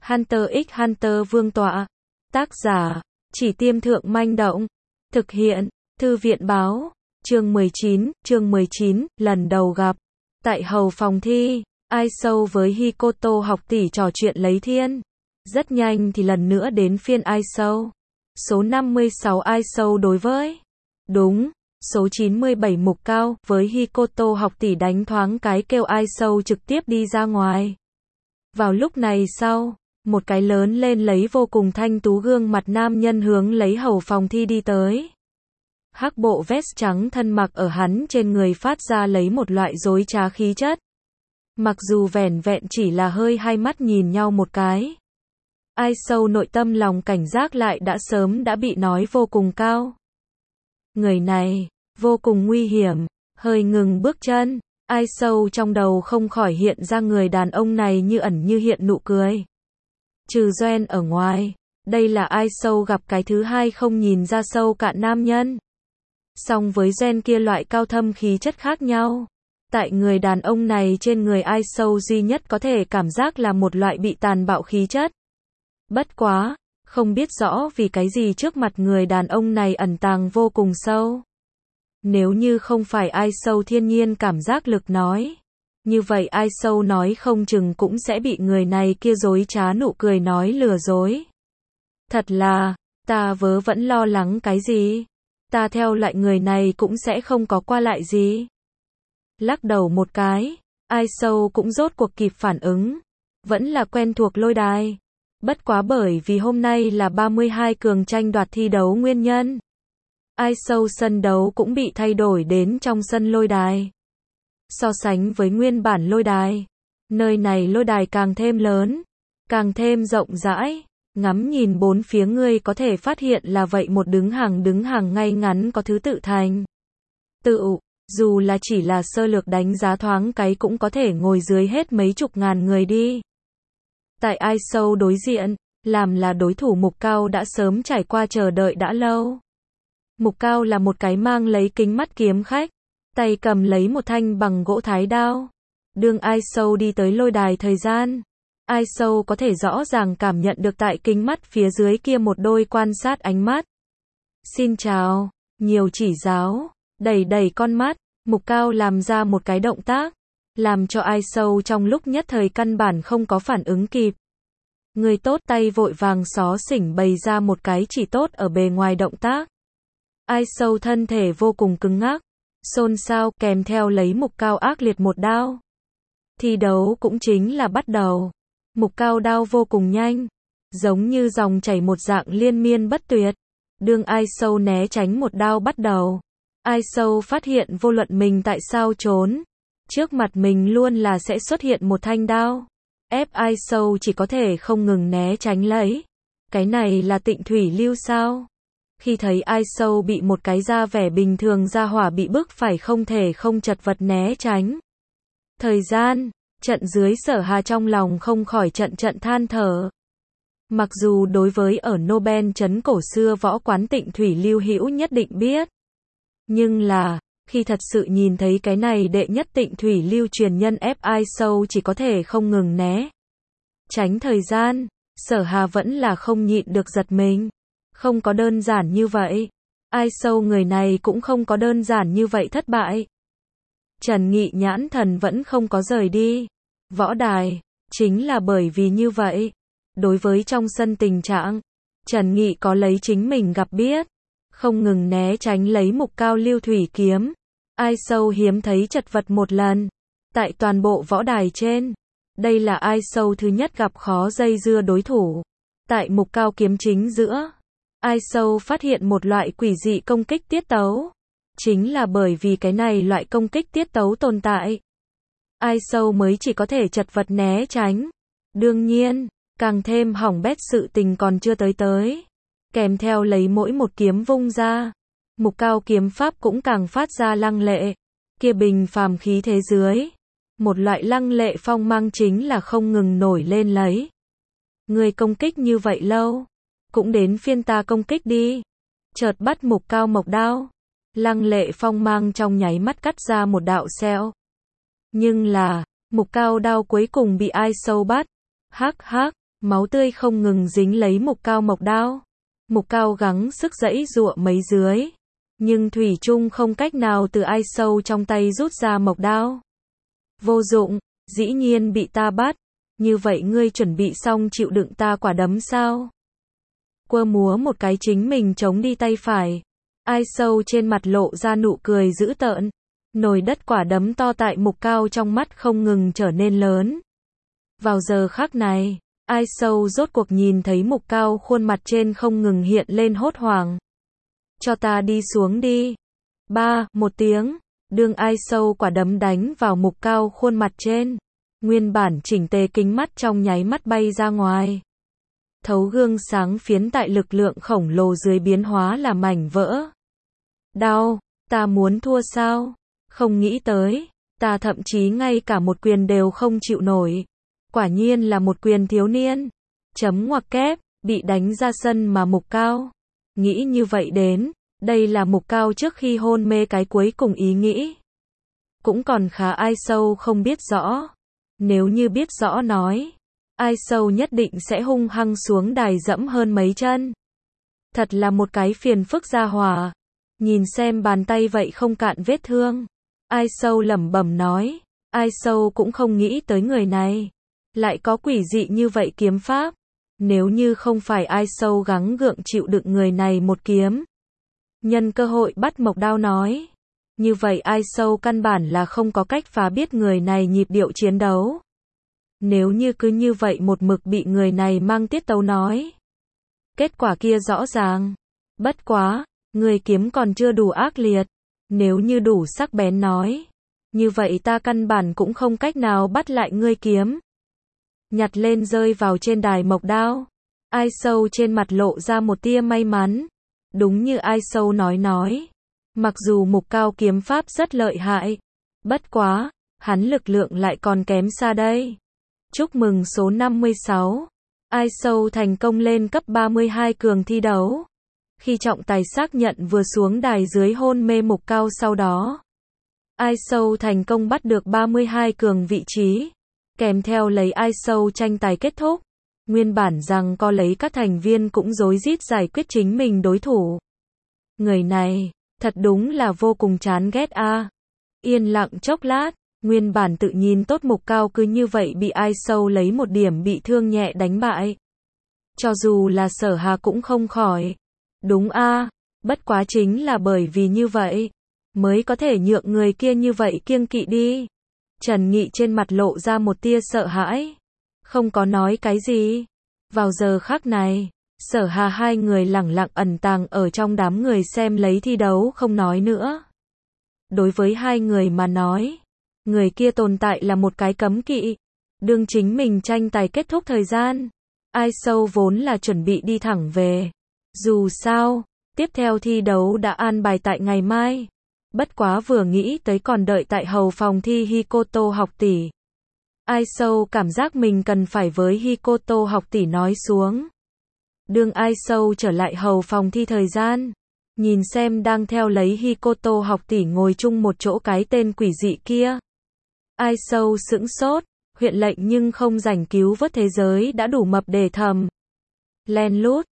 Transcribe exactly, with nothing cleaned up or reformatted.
Hunter x Hunter vương tọa. Tác giả, Chỉ Tiêm Thượng Manh Động. Thực hiện, Thư viện báo. Chương mười chín, chương mười chín, lần đầu gặp. Tại hầu phòng thi, Ai Sâu với Hikoto học tỷ trò chuyện lấy thiên. Rất nhanh thì lần nữa đến phiên Ai Sâu. Số năm mươi sáu Ai Sâu đối với. Đúng, số chín mươi bảy Mục Cao với Hikoto học tỷ đánh thoáng cái kêu Ai Sâu trực tiếp đi ra ngoài. Vào lúc này sau, một cái lớn lên lấy vô cùng thanh tú gương mặt nam nhân hướng lấy hầu phòng thi đi tới. Hắc bộ vest trắng thân mặc ở hắn trên người phát ra lấy một loại dối trá khí chất. Mặc dù vẻn vẹn chỉ là hơi hai mắt nhìn nhau một cái. Ai Sâu nội tâm lòng cảnh giác lại đã sớm đã bị nói vô cùng cao. Người này, vô cùng nguy hiểm, hơi ngừng bước chân. Ai Sâu trong đầu không khỏi hiện ra người đàn ông này như ẩn như hiện nụ cười. Trừ Doen ở ngoài, đây là Ai Sâu gặp cái thứ hai không nhìn ra sâu cạn nam nhân. Song với Doen kia loại cao thâm khí chất khác nhau. Tại người đàn ông này trên người Ai Sâu duy nhất có thể cảm giác là một loại bị tàn bạo khí chất. Bất quá, không biết rõ vì cái gì trước mặt người đàn ông này ẩn tàng vô cùng sâu. Nếu như không phải Ai Sâu thiên nhiên cảm giác lực nói, như vậy Ai Sâu nói không chừng cũng sẽ bị người này kia dối trá nụ cười nói lừa dối. Thật là, ta vớ vẫn lo lắng cái gì, ta theo lại người này cũng sẽ không có qua lại gì. Lắc đầu một cái, Ai Sâu cũng rốt cuộc kịp phản ứng, vẫn là quen thuộc lôi đài. Bất quá bởi vì hôm nay là ba mươi hai cường tranh đoạt thi đấu nguyên nhân. Ai Sâu sân đấu cũng bị thay đổi đến trong sân lôi đài. So sánh với nguyên bản lôi đài, nơi này lôi đài càng thêm lớn, càng thêm rộng rãi, ngắm nhìn bốn phía ngươi có thể phát hiện là vậy một đứng hàng đứng hàng ngay ngắn có thứ tự thành. Tự, dù là chỉ là sơ lược đánh giá thoáng cái cũng có thể ngồi dưới hết mấy chục ngàn người đi. Tại Ai Sâu đối diện, làm là đối thủ Mục Cao đã sớm trải qua chờ đợi đã lâu. Mục Cao là một cái mang lấy kính mắt kiếm khách, tay cầm lấy một thanh bằng gỗ thái đao. Đương Ai Sâu đi tới lôi đài thời gian, Ai Sâu có thể rõ ràng cảm nhận được tại kính mắt phía dưới kia một đôi quan sát ánh mắt. Xin chào, nhiều chỉ giáo, đẩy đẩy con mắt, Mục Cao làm ra một cái động tác, làm cho Ai Sâu trong lúc nhất thời căn bản không có phản ứng kịp. Người tốt tay vội vàng xó xỉnh bày ra một cái chỉ tốt ở bề ngoài động tác. Ai Sâu thân thể vô cùng cứng ngắc, xôn xao kèm theo lấy Mục Cao ác liệt một đao. Thi đấu cũng chính là bắt đầu. Mục Cao đao vô cùng nhanh, giống như dòng chảy một dạng liên miên bất tuyệt. Đương Ai Sâu né tránh một đao bắt đầu, Ai Sâu phát hiện vô luận mình tại sao trốn, trước mặt mình luôn là sẽ xuất hiện một thanh đao. Ép Ai Sâu chỉ có thể không ngừng né tránh lấy. Cái này là Tịnh Thủy Lưu sao? Khi thấy Ai Sâu bị một cái da vẻ bình thường ra hỏa bị bức phải không thể không chật vật né tránh. Thời gian, trận dưới Sở Hà trong lòng không khỏi trận trận than thở. Mặc dù đối với ở Nobel trấn cổ xưa võ quán Tịnh Thủy Lưu hữu nhất định biết. Nhưng là, khi thật sự nhìn thấy cái này đệ nhất Tịnh Thủy Lưu truyền nhân ép Ai Sâu chỉ có thể không ngừng né tránh thời gian, Sở Hà vẫn là không nhịn được giật mình. Không có đơn giản như vậy. Ai Sâu người này cũng không có đơn giản như vậy thất bại. Trần Nghị nhãn thần vẫn không có rời đi. Võ đài, chính là bởi vì như vậy. Đối với trong sân tình trạng, Trần Nghị có lấy chính mình gặp biết. Không ngừng né tránh lấy Mục Cao lưu thủy kiếm. Ai Sâu hiếm thấy chật vật một lần. Tại toàn bộ võ đài trên. Đây là Ai Sâu thứ nhất gặp khó dây dưa đối thủ. Tại Mục Cao kiếm chính giữa. Ai Sâu phát hiện một loại quỷ dị công kích tiết tấu. Chính là bởi vì cái này loại công kích tiết tấu tồn tại. Ai Sâu mới chỉ có thể chật vật né tránh. Đương nhiên, càng thêm hỏng bét sự tình còn chưa tới tới. Kèm theo lấy mỗi một kiếm vung ra. Mục Cao kiếm pháp cũng càng phát ra lăng lệ. Kia bình phàm khí thế dưới. Một loại lăng lệ phong mang chính là không ngừng nổi lên lấy. Người công kích như vậy lâu. Cũng đến phiên ta công kích đi. Chợt bắt Mục Cao mộc đao. Lăng lệ phong mang trong nháy mắt cắt ra một đạo xẹo. Nhưng là, Mục Cao đao cuối cùng bị Ai Sâu bắt. Hắc hắc, máu tươi không ngừng dính lấy Mục Cao mộc đao. Mục Cao gắng sức giãy giụa mấy dưới, nhưng thủy chung không cách nào từ Ai Sâu trong tay rút ra mộc đao. Vô dụng, dĩ nhiên bị ta bắt, như vậy ngươi chuẩn bị xong chịu đựng ta quả đấm sao? Quơ múa một cái chính mình chống đi tay phải, Ai Sâu trên mặt lộ ra nụ cười dữ tợn, nồi đất quả đấm to tại Mục Cao trong mắt không ngừng trở nên lớn. Vào giờ khắc này, Ai Sâu rốt cuộc nhìn thấy Mục Cao khuôn mặt trên không ngừng hiện lên hốt hoảng. Cho ta đi xuống đi. Ba, một tiếng, đương Ai Sâu quả đấm đánh vào Mục Cao khuôn mặt trên. Nguyên bản chỉnh tề kính mắt trong nháy mắt bay ra ngoài. Thấu gương sáng phiến tại lực lượng khổng lồ dưới biến hóa là mảnh vỡ. Đau, ta muốn thua sao? Không nghĩ tới, ta thậm chí ngay cả một quyền đều không chịu nổi. Quả nhiên là một quyền thiếu niên. Chấm ngoặc kép, bị đánh ra sân mà Mục Cao. Nghĩ như vậy đến, đây là Mục Cao trước khi hôn mê cái cuối cùng ý nghĩ. Cũng còn khá Ai Sâu không biết rõ. Nếu như biết rõ nói, Ai Sâu nhất định sẽ hung hăng xuống đài dẫm hơn mấy chân. Thật là một cái phiền phức gia hỏa. Nhìn xem bàn tay vậy không cạn vết thương. Ai Sâu lẩm bẩm nói. Ai Sâu cũng không nghĩ tới người này lại có quỷ dị như vậy kiếm pháp. Nếu như không phải Ai Sâu gắng gượng chịu đựng người này một kiếm, nhân cơ hội bắt mộc đao nói, như vậy Ai Sâu căn bản là không có cách phá biết người này nhịp điệu chiến đấu. Nếu như cứ như vậy một mực bị người này mang tiết tấu nói, kết quả kia rõ ràng. Bất quá, người kiếm còn chưa đủ ác liệt. Nếu như đủ sắc bén nói, như vậy ta căn bản cũng không cách nào bắt lại ngươi kiếm. Nhặt lên rơi vào trên đài mộc đao. Ai Sâu trên mặt lộ ra một tia may mắn. Đúng như Ai Sâu nói nói. Mặc dù Mục Cao kiếm pháp rất lợi hại, bất quá, hắn lực lượng lại còn kém xa đây. Chúc mừng số năm mươi sáu. Ai Sâu thành công lên cấp ba mươi hai cường thi đấu. Khi trọng tài xác nhận vừa xuống đài dưới hôn mê Mục Cao sau đó, Ai Sâu thành công bắt được ba mươi hai cường vị trí. Kèm theo lấy Ai Sâu tranh tài kết thúc, nguyên bản rằng có lấy các thành viên cũng rối rít giải quyết chính mình đối thủ. Người này, thật đúng là vô cùng chán ghét a. À. Yên lặng chốc lát, nguyên bản tự nhìn tốt Mục Cao cứ như vậy bị Ai Sâu lấy một điểm bị thương nhẹ đánh bại. Cho dù là Sở Hà cũng không khỏi. Đúng a, à, bất quá chính là bởi vì như vậy, mới có thể nhượng người kia như vậy kiêng kỵ đi. Trần Nghị trên mặt lộ ra một tia sợ hãi, không có nói cái gì. Vào giờ khắc này, Sở Hà hai người lẳng lặng ẩn tàng ở trong đám người xem lấy thi đấu không nói nữa. Đối với hai người mà nói, người kia tồn tại là một cái cấm kỵ. Đương chính mình tranh tài kết thúc thời gian, Ai Sâu vốn là chuẩn bị đi thẳng về. Dù sao, tiếp theo thi đấu đã an bài tại ngày mai. Bất quá vừa nghĩ tới còn đợi tại hầu phòng thi Hikoto học tỷ. Ai Sâu cảm giác mình cần phải với Hikoto học tỷ nói xuống. Đương Ai Sâu trở lại hầu phòng thi thời gian, nhìn xem đang theo lấy Hikoto học tỷ ngồi chung một chỗ cái tên quỷ dị kia. Ai Sâu sững sốt, huyện lệnh nhưng không rảnh cứu vớt thế giới đã đủ mập để thầm. Len lút,